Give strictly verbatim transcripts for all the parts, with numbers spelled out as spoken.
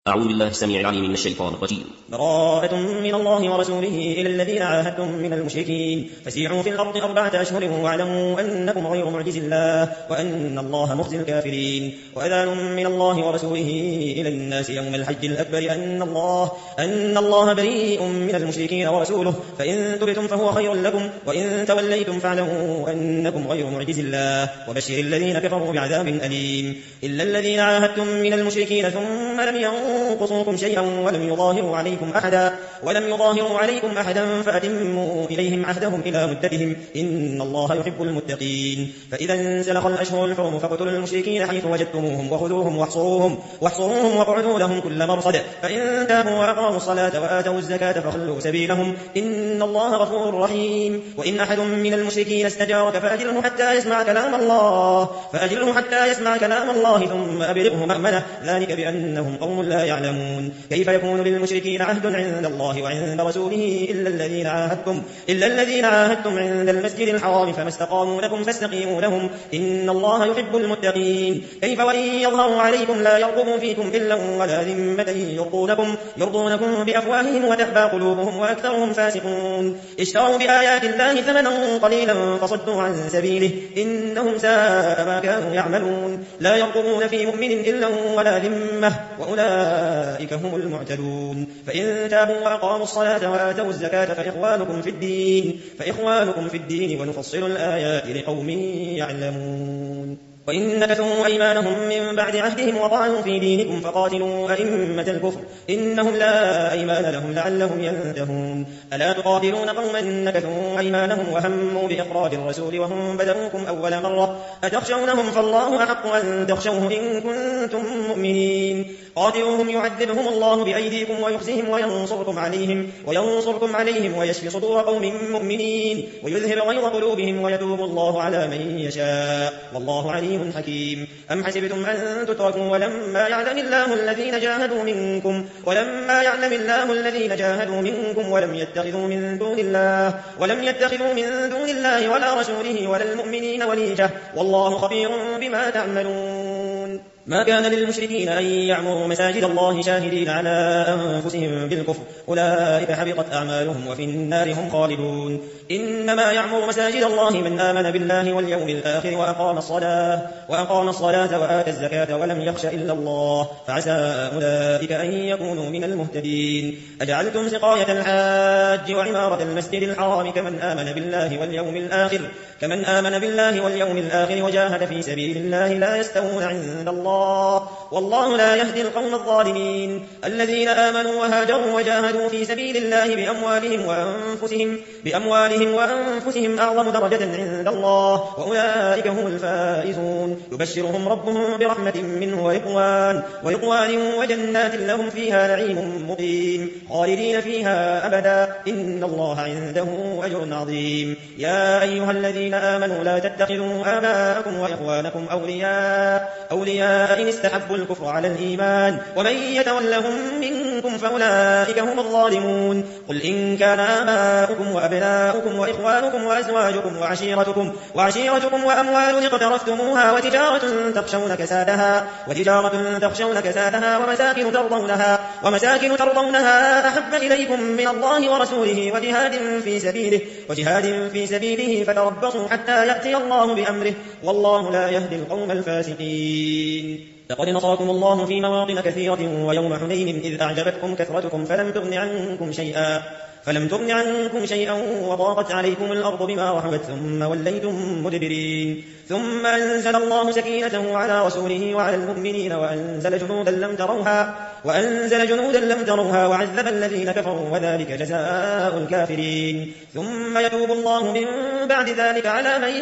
أعوذ بالله السميع العليم من الشيطان الرجيم. براءة من الله ورسوله إلى الذين عاهدتم من المشركين فسيروا في الأرض أربعة أشهر واعلموا أنكم غير معجز الله وأن الله مخزي الكافرين. وأذان من الله ورسوله إلى الناس يوم الحج الأكبر أن الله, أن الله بريء من المشركين ورسوله فإن تبتم فهو خير لكم وإن توليتم فاعلموا أنكم غير معجز الله وبشر الذين كفروا بعذاب أليم. إلا الذين عاهدتم من المشركين ثم لم ينقصوكم شيئا ولم يظاهروا عليكم أحدا ولم يظاهروا عليكم أحدا فأتموا إليهم عهدهم إلى مدتهم إن الله يحب المتقين. فإذا انسلخ الأشهر الحرم فاقتلوا المشركين حيث وجدتموهم وخذوهم واحصروهم, واحصروهم واقعدوا لهم كل مرصد فإن تابوا وأقاموا الصلاة وآتوا الزكاة فخلوا سبيلهم إن الله غفور رحيم. وإن أحد من المشركين استجارك فأجره حتى يسمع كلام الله فأجره حتى يسمع كلام الله ثم أبلغه مأمنه ذلك بأنهم قوم لا يعلمون. كيف يكون للمشركين عهد عند الله وعند رسوله إلا الذين عاهدتم إلا الذين عاهدتم عند المسجد الحرام فما استقاموا لكم فاستقيموا لهم إن الله يحب المتقين. كيف وإن يظهروا عليكم لا يرقبوا فيكم إلا ولا ذمة يرضونكم يرضونكم بأفواههم وتأبى قلوبهم وأكثرهم فاسقون. اشتروا بآيات الله ثمنا قليلا فصدوا عن سبيله إنهم ساء ما كانوا يعملون. لا يرقبون في مؤمن إلا ولا ذمة وأولئك هم المعتدون. فإن تابوا وأقاموا الصلاة وآتوا الزكاة فإخوانكم في الدين فإخوانكم في الدين ونفصل الآيات لقوم يعلمون. وإن نكثوا أيمانهم من بعد عهدهم وطعنوا في دينكم فقاتلوا أئمة الكفر إنهم لا أيمان لهم لعلهم ينتهون. ألا تقاتلون قوما نكثوا أيمانهم وهموا بإخراج الرسول وهم بدأوكم أول مرة أتخشونهم فالله أحق أن تخشوه إن كنتم مؤمنين. قاتلوهم يعذبهم الله بأيديكم ويخزهم وينصركم عليهم وينصركم عليهم ويشفي صدور قوم مؤمنين ويذهب غيظ قلوبهم ويتوب الله على من يشاء والله عليم حكيم. أم حسبتم أن تتركوا ولما يعلم الله الذين جاهدوا منكم ولما يعلم الله الذين جاهدوا منكم ولم يتخذوا من دون الله ولم يتخذوا من دون الله ولا رسوله ولا المؤمنين وليجة والله خبير بما تعملون. ما كان للمشركين أن يعمروا مساجد الله شاهدين على أنفسهم بالكفر أولئك حبطت أعمالهم وفي النار هم خالدون. إنما يعمر مساجد الله من آمن بالله واليوم الآخر وأقام الصلاة وأقام الصلاة وآتى الزكاة ولم يخش إلا الله فعسى أولئك أن يكونوا من المهتدين. أجعلتم سقاية الحاج وعمارة المسجد الحرام كمن آمن بالله واليوم الآخر كمن آمن بالله واليوم الآخر وجاهد في سبيل الله لا يستوون عند الله والله لا يهدي القوم الظالمين. الذين آمنوا وهاجروا وجاهدوا في سبيل الله بأموالهم وأنفسهم بأموالهم وأنفسهم أعظم درجة عند الله وأولئك هم الفائزون. يبشرهم ربهم برحمة منه ورضوان ورضوان وجنات لهم فيها نعيم مقيم خالدين فيها أبدا إن الله عنده أجر عظيم. يا أيها الذين آمنوا لا تتخذوا آباءكم وإخوانكم أولياء أولياء إن استحبوا الكفر على الإيمان ومن يتولهم منكم فأولئك هم الظالمون. قل إن كان آباؤكم وأبناؤكم وإخوانكم وأزواجكم وعشيرتكم, وعشيرتكم وأموال اقترفتموها وتجارة تخشون كسادها, وتجارة تخشون كسادها ومساكن ترضونها, ومساكن ترضونها أحب إليكم من الله ورسوله وجهاد في سبيله, وجهاد في سبيله فتربصوا حتى يأتي الله بأمره والله لا يهدي القوم الفاسقين. لقد نصركم الله في مواطن كثيرة ويوم حنين إذ أعجبتكم كثرتكم فلم تغن عنكم شيئا فلم تغن عنكم شيئا وضاقت عليكم الأرض بما رحبت ثم وليتم مدبرين. ثم أنزل الله سكينته على رسوله وعلى المؤمنين وأنزل جنودا لم تروها وأنزل جنودا لم تروها وعذب الذين كفروا وذلك جزاء الكافرين. ثم يتوب الله من بعد ذلك على من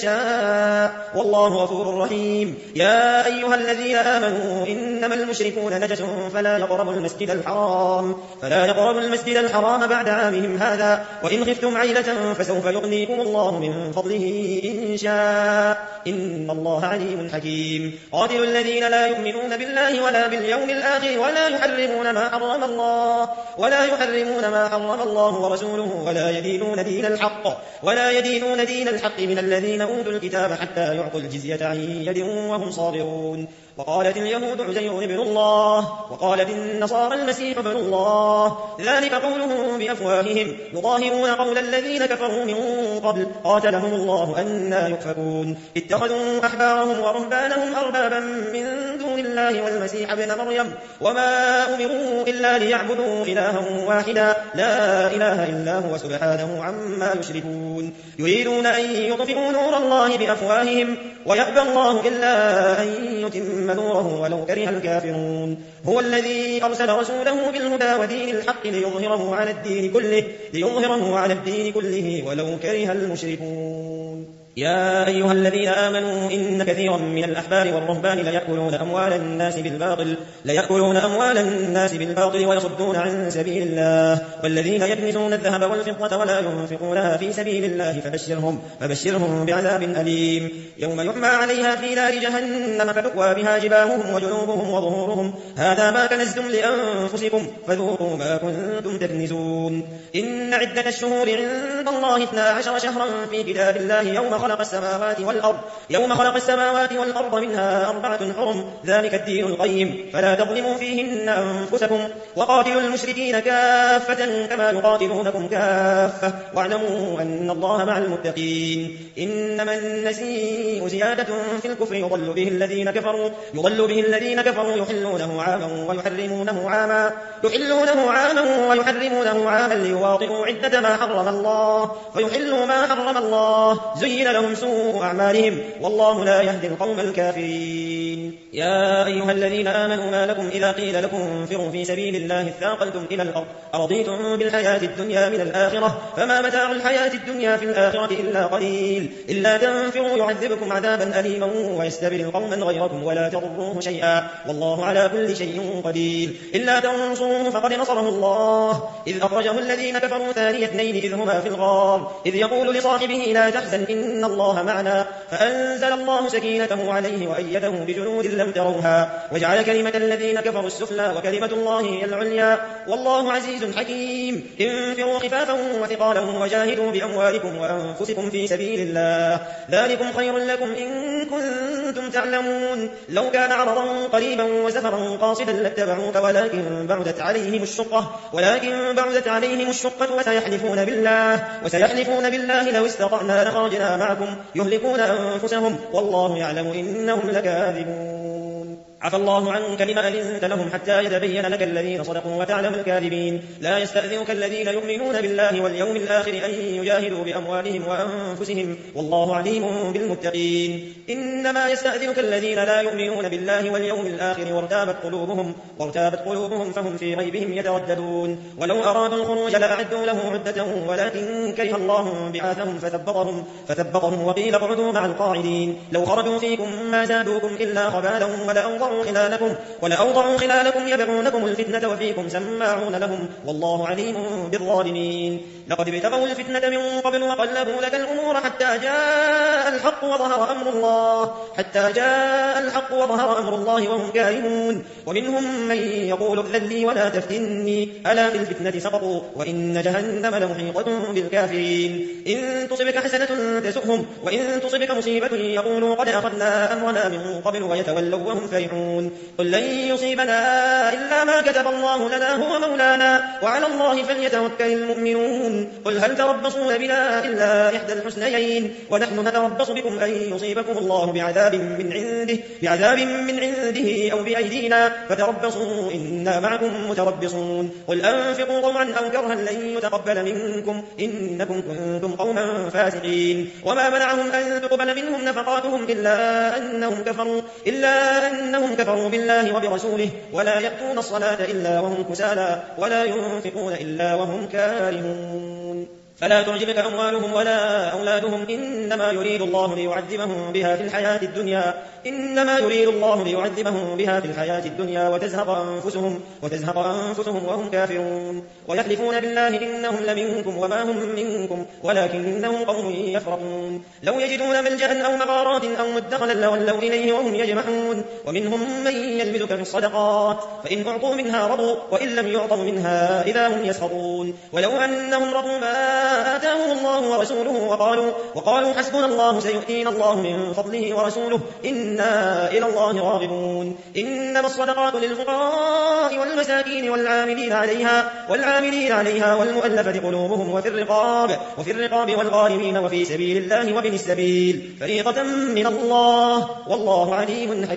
يشاء والله غفور رحيم. يا أيها الذين آمنوا إنما المشركون نجس فلا يقربوا المسجد الحرام فلا يقربوا المسجد الحرام بعد عامهم هذا وإن خفتم عيلة فسوف يغنيكم الله من فضله إن شاء إن الله عليم حكيم. قاتلوا الذين لا يؤمنون بالله ولا باليوم الآخر ولا يحرمون ما حرم الله ولا يحرمون ما حرم الله ورسوله ولا يدينون دين الحق ولا يدينون دين الحق من الذين أوتوا الكتاب حتى يعطوا الجزية عن يد وهم صاغرون. وقالت اليهود عزير ابن الله وقالت النصارى المسيح ابن الله ذلك قولهم بأفواههم يضاهرون قول الذين كفروا من قبل قاتلهم الله أنى يؤفكون. اتخذوا أحبارهم ورهبانهم أربابا من دون الله والمسيح ابن مريم وما أمروا إلا ليعبدوا إلها واحدا لا إله إلا هو سبحانه عما يشركون. يريدون أن يطفئوا نور الله بأفواههم ويأبى الله إلا أن يتم نوره ولو كره الكافرون. هو الذي أرسل رسوله بالهدى ودين الحق ليظهره على الدين كله ليظهره على الدين كله ولو كره المشركون. يا أيها الذين آمنوا إن كثيرا من الأحبار والرهبان ليأكلون أموال الناس بالباطل ليأكلون أموال الناس بالباطل ويصدون عن سبيل الله والذين يكنزون الذهب والفضة ولا ينفقونها في سبيل الله فبشرهم فبشرهم بعذاب أليم يوم يحمى عليها في نار جهنم فتكوى بها جباههم وجنوبهم وظهورهم هذا ما كنزتم لأنفسكم فذوقوا ما كنتم تكنزون. إن عدة الشهور عند الله اثنا عشر شهرا في كتاب الله يوم خلق السماوات والأرض يوم خلق السماوات والأرض منها أربعة حرم ذلك الدين القيم فلا تظلموا فيهن أنفسكم وقاتلوا المشركين كافة كما يقاتلونكم كافة واعلموا أن الله مع المتقين. إنما النسيء زيادة في الكفر يضل به الذين كفروا يضل به الذين كفروا يحلونه عاما ويحرمونه عاما يحلونه عاما ويحرمونه عاما ليواطئوا عدة ما حرم الله فيحلوا ما حرم الله زين لهم سوء أعمالهم والله لا يهدي القوم الكافرين. يا أيها الذين آمنوا ما لكم إذا قيل لكم انفروا في سبيل الله اثاقلتم إلى الأرض أرضيتم بالحياة الدنيا من الآخرة فما متاع الحياة الدنيا في الآخرة إلا قليل إلا تنفروا يعذبكم عذابا أليما ويستبدل قوما غيركم ولا تضروه شيئا والله على كل شيء قدير. إلا تنصروه فقد نصره الله إذ أخرجه الذين كفروا ثاني اثنين إذ هما في الغار إذ يقول لصاحبه لا تحزن إن الله معنا فأنزل الله سكينته عليه وأيده بجنود لم تروها وجعل كلمة الذين كفروا السفلى وكلمة الله هي العليا والله عزيز حكيم. انفروا خفافا وثقالا وجاهدوا بأموالكم وأنفسكم في سبيل الله ذلكم خير لكم إن كنتم تعلمون. لو كان عرضا قريبا وسفرا قاصدا لاتبعوك ولكن بعدت عليهم الشقة ولكن بعدت عليهم الشقة وسيحلفون بالله وسيحلفون بالله لو استطعنا لخرجنا معكم يهلكون أنفسهم والله يعلم إنهم لكاذبون. عفى الله عنك لما أذنت لهم حتى يتبين لك الذين صدقوا وتعلم الكاذبين. لا يستأذنك الذين يؤمنون بالله واليوم الآخر أن يجاهدوا بأموالهم وأنفسهم والله عليم بالمتقين. إنما يستأذنك الذين لا يؤمنون بالله واليوم الآخر وارتابت قلوبهم وارتابت قلوبهم فهم في ريبهم يترددون. ولو أرادوا الخروج لأعدوا له عدة ولكن كره الله بعاثهم فثبطهم فثبطهم وقيل اقعدوا مع القاعدين. لو خرجوا فيكم ما زادوكم إلا خبالا ولأوضعوا خلالكم ولأوضعوا خلالكم يبغونكم الفتنة وفيكم سماعون لهم والله عليم بالظالمين. لقد ابتغوا الفتنة من قبل وقلبوا لك الأمور حتى جاء الحق وظهر أمر الله حتى جاء الحق وظهر أمر الله وهم كارهون. ومنهم من يقول ائذن لي ولا تفتني ألا في الفتنة سقطوا وإن جهنم لمحيطة بالكافرين. إن تصبك حسنة تسؤهم وإن تصبك مصيبة يقولوا قد أخذنا أمرنا من قبل ويتولوا وهم فرحون. قل لن يصيبنا إلا ما كتب الله لنا هو مولانا وعلى الله فليتوكل المؤمنون. قل هل تربصون بنا إلا إحدى الحسنيين ونحن نتربص بكم أن يصيبكم الله بعذاب من عنده بعذاب من عنده أو بأيدينا فتربصوا إنا معكم متربصون. قل أنفقوا طوعا أو كرها لن يتقبل منكم إنكم كنتم قوما فاسقين. وما منعهم أن تقبل منهم نفقاتهم إلا أنهم كفروا إلا أنهم كفروا بالله وبرسوله ولا يأتون الصلاة إلا وهم كسالى ولا ينفقون إلا وهم كارهون. فلا تعجبك أموالهم ولا أولادهم إنما يريد الله ليعذبهم بها في الحياة الدنيا إنما يريد الله ليعذبهم بها في الحياة الدنيا وتزهق أنفسهم, وتزهق أنفسهم وهم كافرون. ويحلفون بالله إنهم لمنكم وما هم منكم ولكنهم قوم يفرقون. لو يجدون ملجأ أو مغارات أو مدخلا لولوا إليه وهم يجمحون. ومنهم من يلمزك في الصدقات فإن أعطوا منها رضوا وإن لم يعطوا منها إذا هم يسخطون. ولو أنهم رضوا ما آتاهم الله ورسوله وقالوا, وقالوا حسبنا الله سيؤتينا الله من فضله ورسوله إنا إلى الله راغبون. إنما الصدقات للفقراء والمساكين والعاملين عليها, والعاملين عليها والمؤلفة قلوبهم وفي الرقاب, وفي الرقاب والغارمين وفي سبيل الله وابن السبيل فريضة من الله والله عليم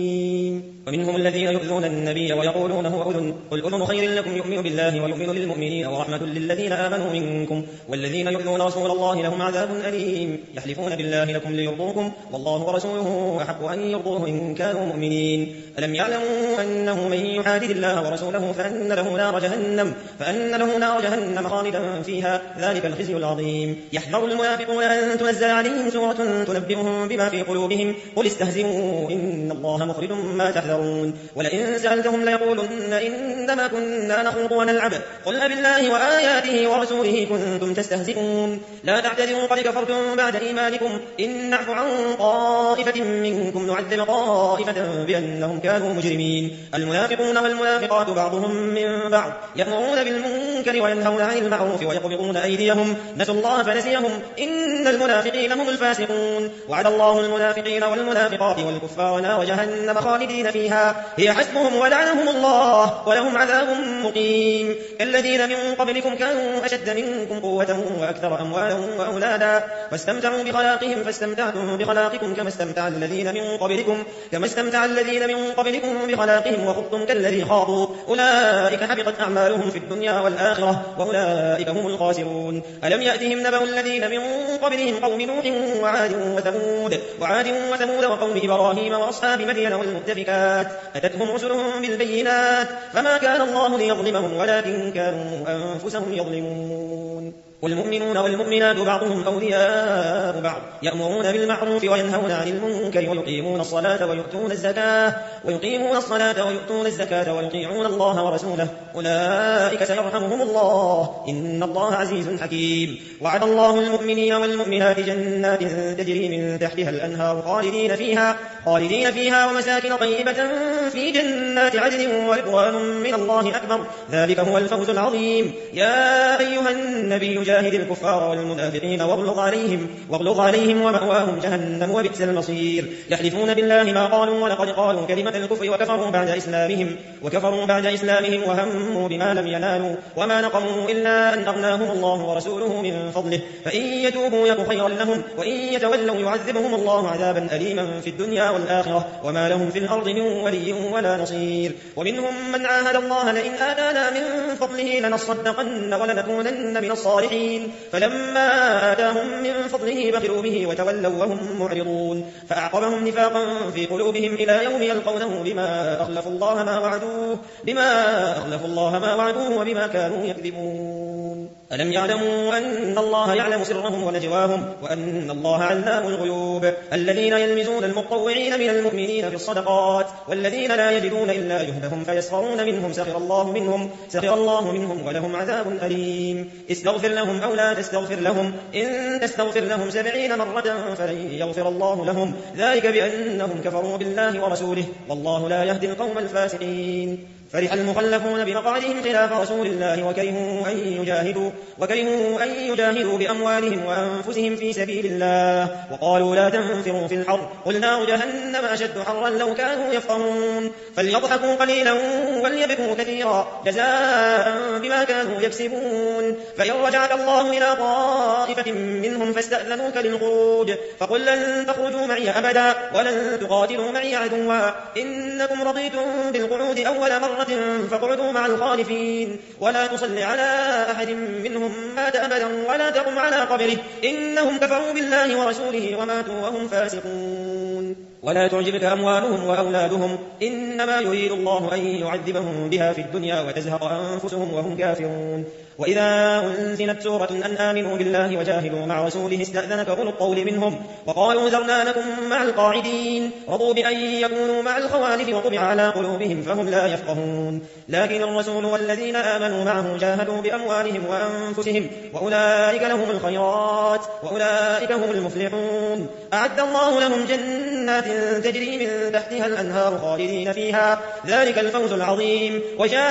حكيم. ومنهم الذين يؤذون النبي ويقولون هو أذن قل أذن خير لكم يؤمن بالله ويؤمن للمؤمنين ورحمة للذين آمنوا منكم والذين يؤذون رسول الله لهم عذاب أليم. يحلفون بالله لكم ليرضوكم والله ورسوله أحق أن يرضوه إن كانوا مؤمنين. ألم يعلموا أنه من يحادد الله ورسوله فأن له نار جهنم, فأن له نار جهنم خالدا فيها ذلك الخزي العظيم. يحذر المنافقون أن تنزل عليهم سورة تنبئهم بما في قلوبهم قل استهزئوا إن الله مخرج ما تحذرون. ولئن سألتهم ليقولن إنما كنا نخوض ونلعب قل أبالله وآياته ورسوله كنتم تستهزئون. لا تعتذروا قد كفرتم بعد إيمانكم إن نعفو عن طائفة منكم نعذب طائفة بأنهم كانوا مجرمين. المنافقون والمنافقات بعضهم من بعض يأمرون بالمنكر وينهون عن المعروف ويقبضون أيديهم نسوا الله فنسيهم إن المنافقين هم الفاسقون. وعد الله المنافقين والمنافقات والكفار نار جهنم خالدين فيها هي حسبهم ولعنهم الله ولهم عذاب مقيم. الذين من قبلكم كانوا أشد منكم قوة وأكثر أموالا وأولادا فاستمتعوا بخلاقهم فاستمتعتم بخلاقكم كما استمتع الذين من قبلكم كما استمتع الذين من قبلكم بخلاقهم وخضتم كالذي خاضوا أولئك حبطت أعمالهم في الدنيا والآخرة وأولئك هم الخاسرون. ألم يأتهم نبأ الذين من قبلهم قوم نوح وعاد وثمود وعاد وثمود وقوم إبراهيم وأصحاب مدين والمؤتفكات أتتهم رسلهم بالبينات فما كان الله ليظلمهم ولكن كانوا أنفسهم يظلمون. والمؤمنون والمؤمنات بعضهم أولياء بعض يأمرون بالمعروف وينهون عن المنكر ويقيمون الصلاة ويؤتون الزكاة ويقيمون الصلاة ويؤتون الزكاة ويطيعون الله ورسوله أولئك سيرحمهم الله إن الله عزيز حكيم. وعد الله المؤمنين والمؤمنات جنات تجري من تحتها الأنهار خالدين فيها خالدين فيها ومساكن طيبة في جنات عدن ورضوان من الله أكبر ذلك هو الفوز العظيم. يا أيها النبي جاهد الكفار والمنافقين واغلظ عليهم واغلظ عليهم ومأواهم جهنم وبئس المصير. يحلفون بالله ما قالوا ولقد قالوا كلمة الكفر وكفروا بعد إسلامهم وكفروا بعد إسلامهم وهموا بما لم ينالوا وما نقموا إلا أن أغناهم الله ورسوله من فضله فإن يتوبوا يك خيرا لهم وإن يتولوا يعذبهم الله عذابا أليما في الدنيا والآخرة وما لهم في الأرض من ولي ولا نصير. ومنهم من عاهد الله لئن آتانا من فضله لنصدقن ولنكونن من الصالحين فلما آتاهم من فضله بخلوا به وتولوا وهم معرضون فأعقبهم نفاقا في قلوبهم إلى يوم يلقونه بما أخلفوا الله ما وعدوه بما أخلفوا الله ما وعدوه وبما كانوا يكذبون. ألم يعلموا أن الله يعلم سرهم ونجواهم وأن الله علام الغيوب. الذين يلمزون المطوعين من المؤمنين في الصدقات والذين لا يجدون إلا جهدهم فيسخرون منهم سخر الله منهم سخر الله منهم ولهم عذاب أليم. استغفر لهم أو لا تستغفر لهم إن تستغفر لهم سبعين مرة فلن يغفر الله لهم ذلك بأنهم كفروا بالله ورسوله والله لا يهدي القوم الفاسقين. فرح المخلفون بمقعدهم خلاف رسول الله وكرهوا أن يجاهدوا, وكرهوا أن يجاهدوا بأموالهم وأنفسهم في سبيل الله وقالوا لا تنفروا في الحر قل نار جهنم أشد حرا لو كانوا يفقهون. فليضحكوا قليلا وليبكوا كثيرا جزاء بما كانوا يكسبون. فإن رجعك الله إلى طائفة منهم فاستأذنوك للخروج فقل لن تخرجوا معي أبدا ولن تقاتلوا معي عدوا إنكم رضيتم بالقعود أول مرة فاقعدوا مع الخالفين ولا تصل على أحد منهم مات أبدا ولا تقم على قبره إنهم كفروا بالله ورسوله وماتوا وهم فاسقون. ولا تعجبك أموالهم وأولادهم إنما يريد الله أن يعذبهم بها في الدنيا وتزهق أنفسهم وهم كافرون. وإذا أنزلت سورة أن آمنوا بالله وجاهدوا مع رسوله استأذنك أولو الطول منهم وقالوا ذرنا لكم مع القاعدين رضوا بأن يكونوا مع الخوالف وطبع على قلوبهم فهم لا يفقهون لكن الرسول والذين آمنوا معه جاهدوا بأموالهم وأنفسهم وأولئك لهم الخيرات وأولئك هم المفلحون أعد الله لهم جنات تجري من تحتها الأنهار خالدين فيها ذلك الفوز العظيم.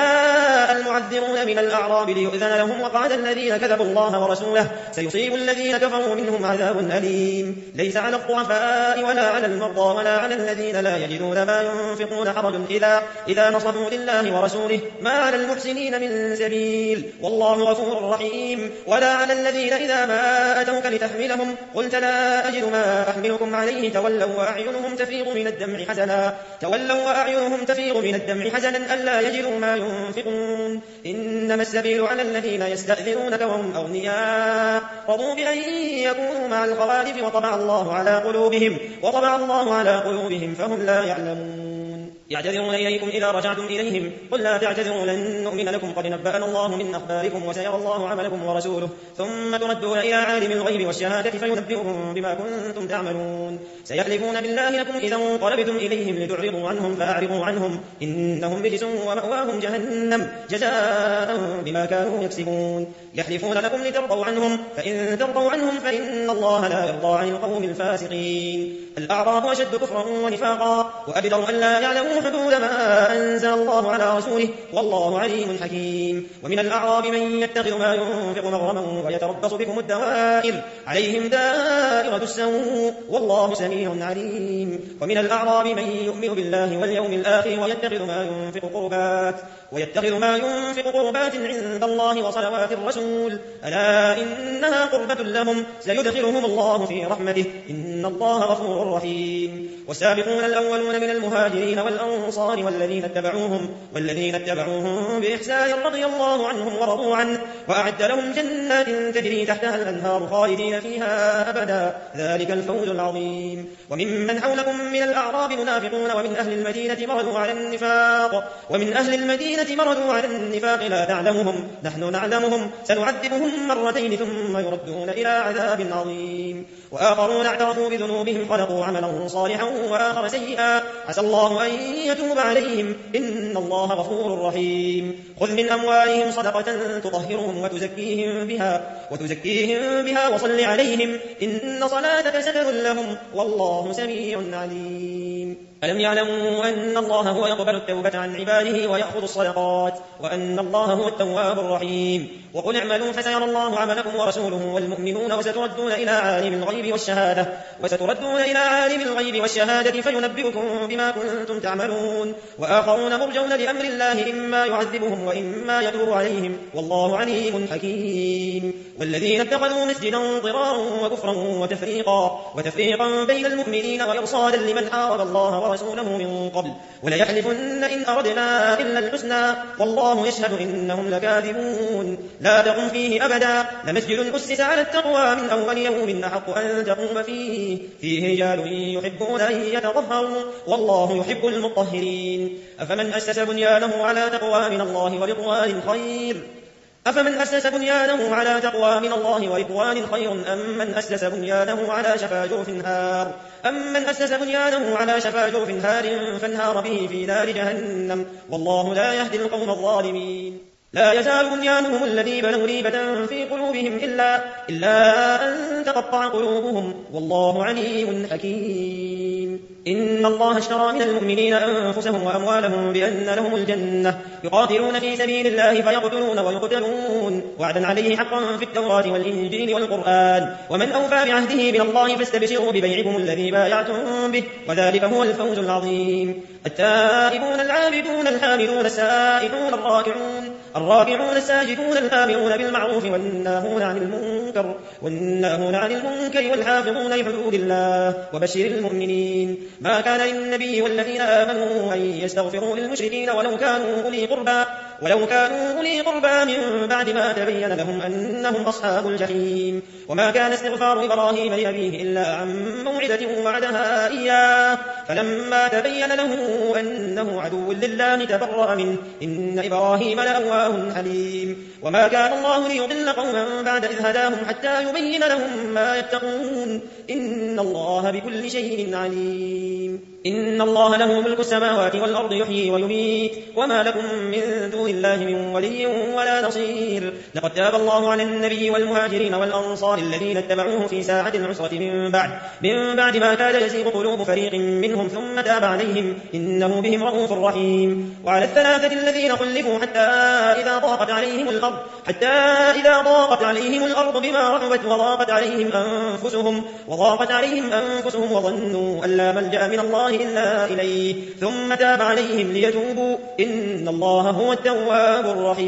وجاء المعذرون من الأعراب ليؤذن لهم وقعد الذين كذبوا الله ورسوله سيصيب الذين كفروا منهم عذاب أليم. ليس على الضعفاء ولا على المرضى ولا على الذين لا يجدون ما ينفقون حرج إذا, إذا نصحوا لله ورسوله ما على المحسنين من سبيل والله غفور رحيم. ولا على الذين إذا ما أتوك لتحملهم قلت لا أجد ما أحملكم عليه تولوا وأعينهم تفيض من الدمع حزنا تولوا وأعينهم تفيض من الدمع حزنا ألا يجدوا ما ينفقون. إنما السبيل على الذين يستأذنونك وهم أغنياء رضوا بأن يكونوا مع الخوالف وطبع الله على قلوبهم وطبع الله على قلوبهم فهم لا يعلمون. يعتذرون إليكم إذا رجعتم إليهم قل لا تعتذروا لن نؤمن لكم قد نبأنا الله من أخباركم وسيرى الله عملكم ورسوله ثم تردون إلى عالم الغيب والشهادة فينبئكم بما كنتم تعملون. سيحلفون بالله لكم إذا انقلبتم إليهم لتعرضوا عنهم فأعرضوا عنهم إنهم رجس ومأواهم جهنم جزاء بما كانوا يكسبون. يحلفون لكم لترضوا عنهم فإن ترضوا عنهم فإن الله لا يرضى عن القوم الفاسقين. الأعراب أشد كفرا ونفاقا وأبدر أن لا يعلموا حدود ما أنزل الله على رسوله والله عليم حكيم. ومن الأعراب من يتخذ ما ينفق مغرما ويتربص بكم الدوائر عليهم دائرة السوء والله سميع عليم. ومن الأعراب من يؤمن بالله واليوم الآخر ويتخذ ما ينفق قربات ويتخذ ما ينفق قربات عند الله وصلوات الرسول ألا إنها قربة لهم سيدخلهم الله في رحمته إن الله غفور رحيم. والسابقون الأولون من المهاجرين والأنصار والذين اتبعوهم والذين اتبعوهم بإحسان رضي الله عنهم ورضوا عنه وأعد لهم جنات تجري تحتها الأنهار خالدين فيها أبدا ذلك الفوز العظيم. وممن حولكم من الأعراب منافقون ومن أهل المدينة مردوا على النفاق ومن أهل المدينة مردوا على النفاق لا تعلمهم نحن نعلمهم سنعذبهم مرتين ثم يردون إلى عذاب عظيم. وآخرون اعترفوا بذنوبهم خلقوا عملا صالحا وآخر سيئا عسى الله أن يتوب عليهم إن الله غفور رحيم. خذ من أموالهم صدقة تطهرهم وتزكيهم بها وتزكيهم بها وصل عليهم إن صلاتك سكن لهم والله سميع عليم. ألم يعلموا أن الله هو يقبل التوبة عن عباده ويأخذ الصدقات وأن الله هو التواب الرحيم. وقل اعملوا فسيرى الله عملكم ورسوله والمؤمنون وستردون إلى عالم الغيب والشهادة وستردون إلى عالم الغيب والشهادة فينبئكم بما كنتم تعملون. وآخرون مرجون لأمر الله إما يعذبهم وإما يتوب عليهم والله عليم حكيم. والذين اتخذوا مسجدا ضرارا وكفرا وتفريقا وتفريقا بين المؤمنين وإرصادا لمن حارب الله ورسوله من قبل وليحلفن إن أردنا إلا الحسنى والله يشهد إنهم لكاذبون. لا تقم فيه أبدا لمسجد أسس على التقوى من أول يوم أحق أن تقوم فيه فيه رجال يحبون أن يتطهروا والله يحب المطهرين. أفمن أسس بنيانه على تقوى من الله ورضوان خير أفمن أسس بنيانه على تقوى من الله ورضوان خير أم من أسس بنيانه على شفا جرف هار أم من أسس بنيانه على شفا جرف هار فانهار به في نار جهنم والله لا يهدي القوم الظالمين. لا يزال بنيانهم الذي بنوا ريبة في قلوبهم إلا, إلا أن تقطع قلوبهم والله عليم حكيم. إن الله اشترى من المؤمنين أنفسهم وأموالهم بأن لهم الجنة يقاتلون في سبيل الله فيقتلون ويقتلون وعدا عليه حقا في التوراة والإنجيل والقرآن ومن أوفى بعهده من الله فاستبشروا ببيعكم الذي بايعتم به وذلك هو الفوز العظيم. التائبون العابدون الحامدون السائحون الراكعون الراكعون الساجدون الآمرون بالمعروف والناهون عن المنكر والناهون عن المنكر والحافظون لحدود الله وبشر المؤمنين. ما كان للنبي والذين آمنوا أن يستغفروا للمشركين ولو كانوا أولي قربى ولو كانوا أولي قربى من بعد ما تبين لهم أنهم أصحاب الجحيم. وما كان استغفار إبراهيم لأبيه إلا عن موعدة وعدها إياه فلما تبين له أنه عدو لله تبرأ منه إن إبراهيم لأواه حليم. وما كان الله ليضل قوما بعد إذ هداهم حتى يبين لهم ما يتقون إن الله بكل شيء عليم. إن الله له ملك السماوات والأرض يحيي ويميت وما لكم من دون الله من ولي ولا نصير. لقد تاب الله على النبي والمهاجرين والأنصار الذين اتبعوه في ساعة العسرة من بعد من بعد ما كاد يزيغ قلوب فريق منهم ثم تاب عليهم إنه بهم رؤوف رحيم. وعلى الثلاثة الذين خلفوا حتى إذا ضاقت عليهم الأرض حتى إذا ضاقت عليهم الأرض بما رحبت وضاقت عليهم أنفسهم وضاقت عليهم أنفسهم وظنوا أن لا ملجأ من الله إلا إليه ثم تاب عليهم ليتوبوا إن الله هو التواب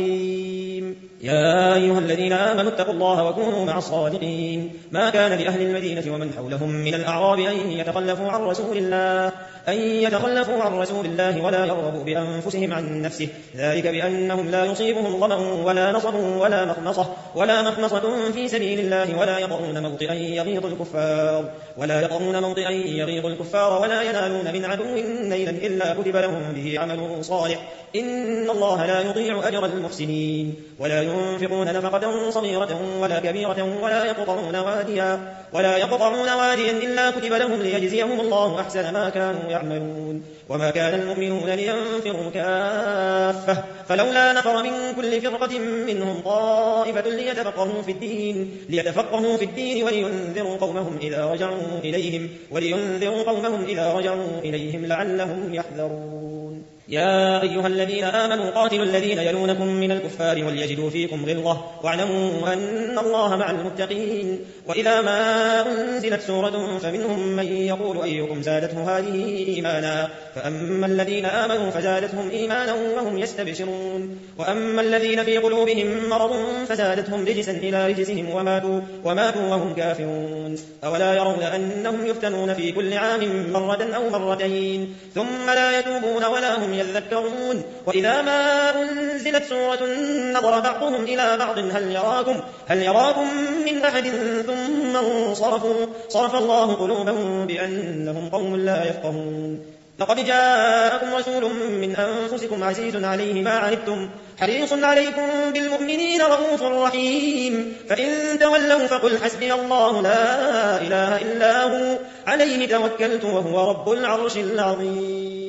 الرحيم. يا أيها الذين آمنوا اتقوا الله وكونوا مع الصادقين. ما كان لأهل المدينة ومن حولهم من الأعراب أن يتخلفوا عن رسول الله أن يتخلفوا عن رسول الله ولا يرغبوا بأنفسهم عن نفسه ذلك بأنهم لا يصيبهم ظمأ ولا نصب ولا مخمصة ولا مخمصة في سبيل الله ولا يطؤون موطئا يغيظ الكفار ولا يطؤون موطئا يغيظ الكفار ولا ينالون من عدو نيلا إلا كتب لهم به عمل صالح إن الله لا يضيع أجر المحسنين. ولا ينفقون نفقة صغيرة ولا كبيرة ولا يقطعون واديا ولا يقطعون واديا إلا كتب لهم ليجزيهم الله أحسن ما كانوا يعملون. وما كان المؤمنون لينفروا كافة فلولا نفر من كل فرقة منهم طائفة ليتفقهوا في الدين ليتفقهوا في الدين ولينذروا قومهم إذا رجعوا إليهم ولينذروا قومهم إذا رجعوا إليهم لعلهم يحذرون. يا أيها الذين آمنوا قاتلوا الذين يلونكم من الكفار وليجدوا فيكم غلظة واعلموا أن الله مع المتقين. وإذا ما أنزلت سورة فمنهم من يقول أيكم زادته هذه إيمانا فأما الذين آمنوا فزادتهم إيمانا وهم يستبشرون وأما الذين في قلوبهم مرض فزادتهم رجسا إلى رجسهم وماتوا, وماتوا وهم كافرون. أولا يرون أنهم يفتنون في كل عام مرة أو مرتين ثم لا يتوبون ولا هم يذكرون. وإذا ما أنزلت سورة نظر بعضهم إلى بعض هل يراكم, هل يراكم من أحد ثم انصرفوا صرف الله قلوبهم بأنهم قوم لا يفقهون. لقد جاءكم رسول من أنفسكم عزيز عليه ما عنتم حريص عليكم بالمؤمنين رؤوف رحيم. فإن تولوا فقل حسبي الله لا إله إلا هو عليه توكلت وهو رب العرش العظيم.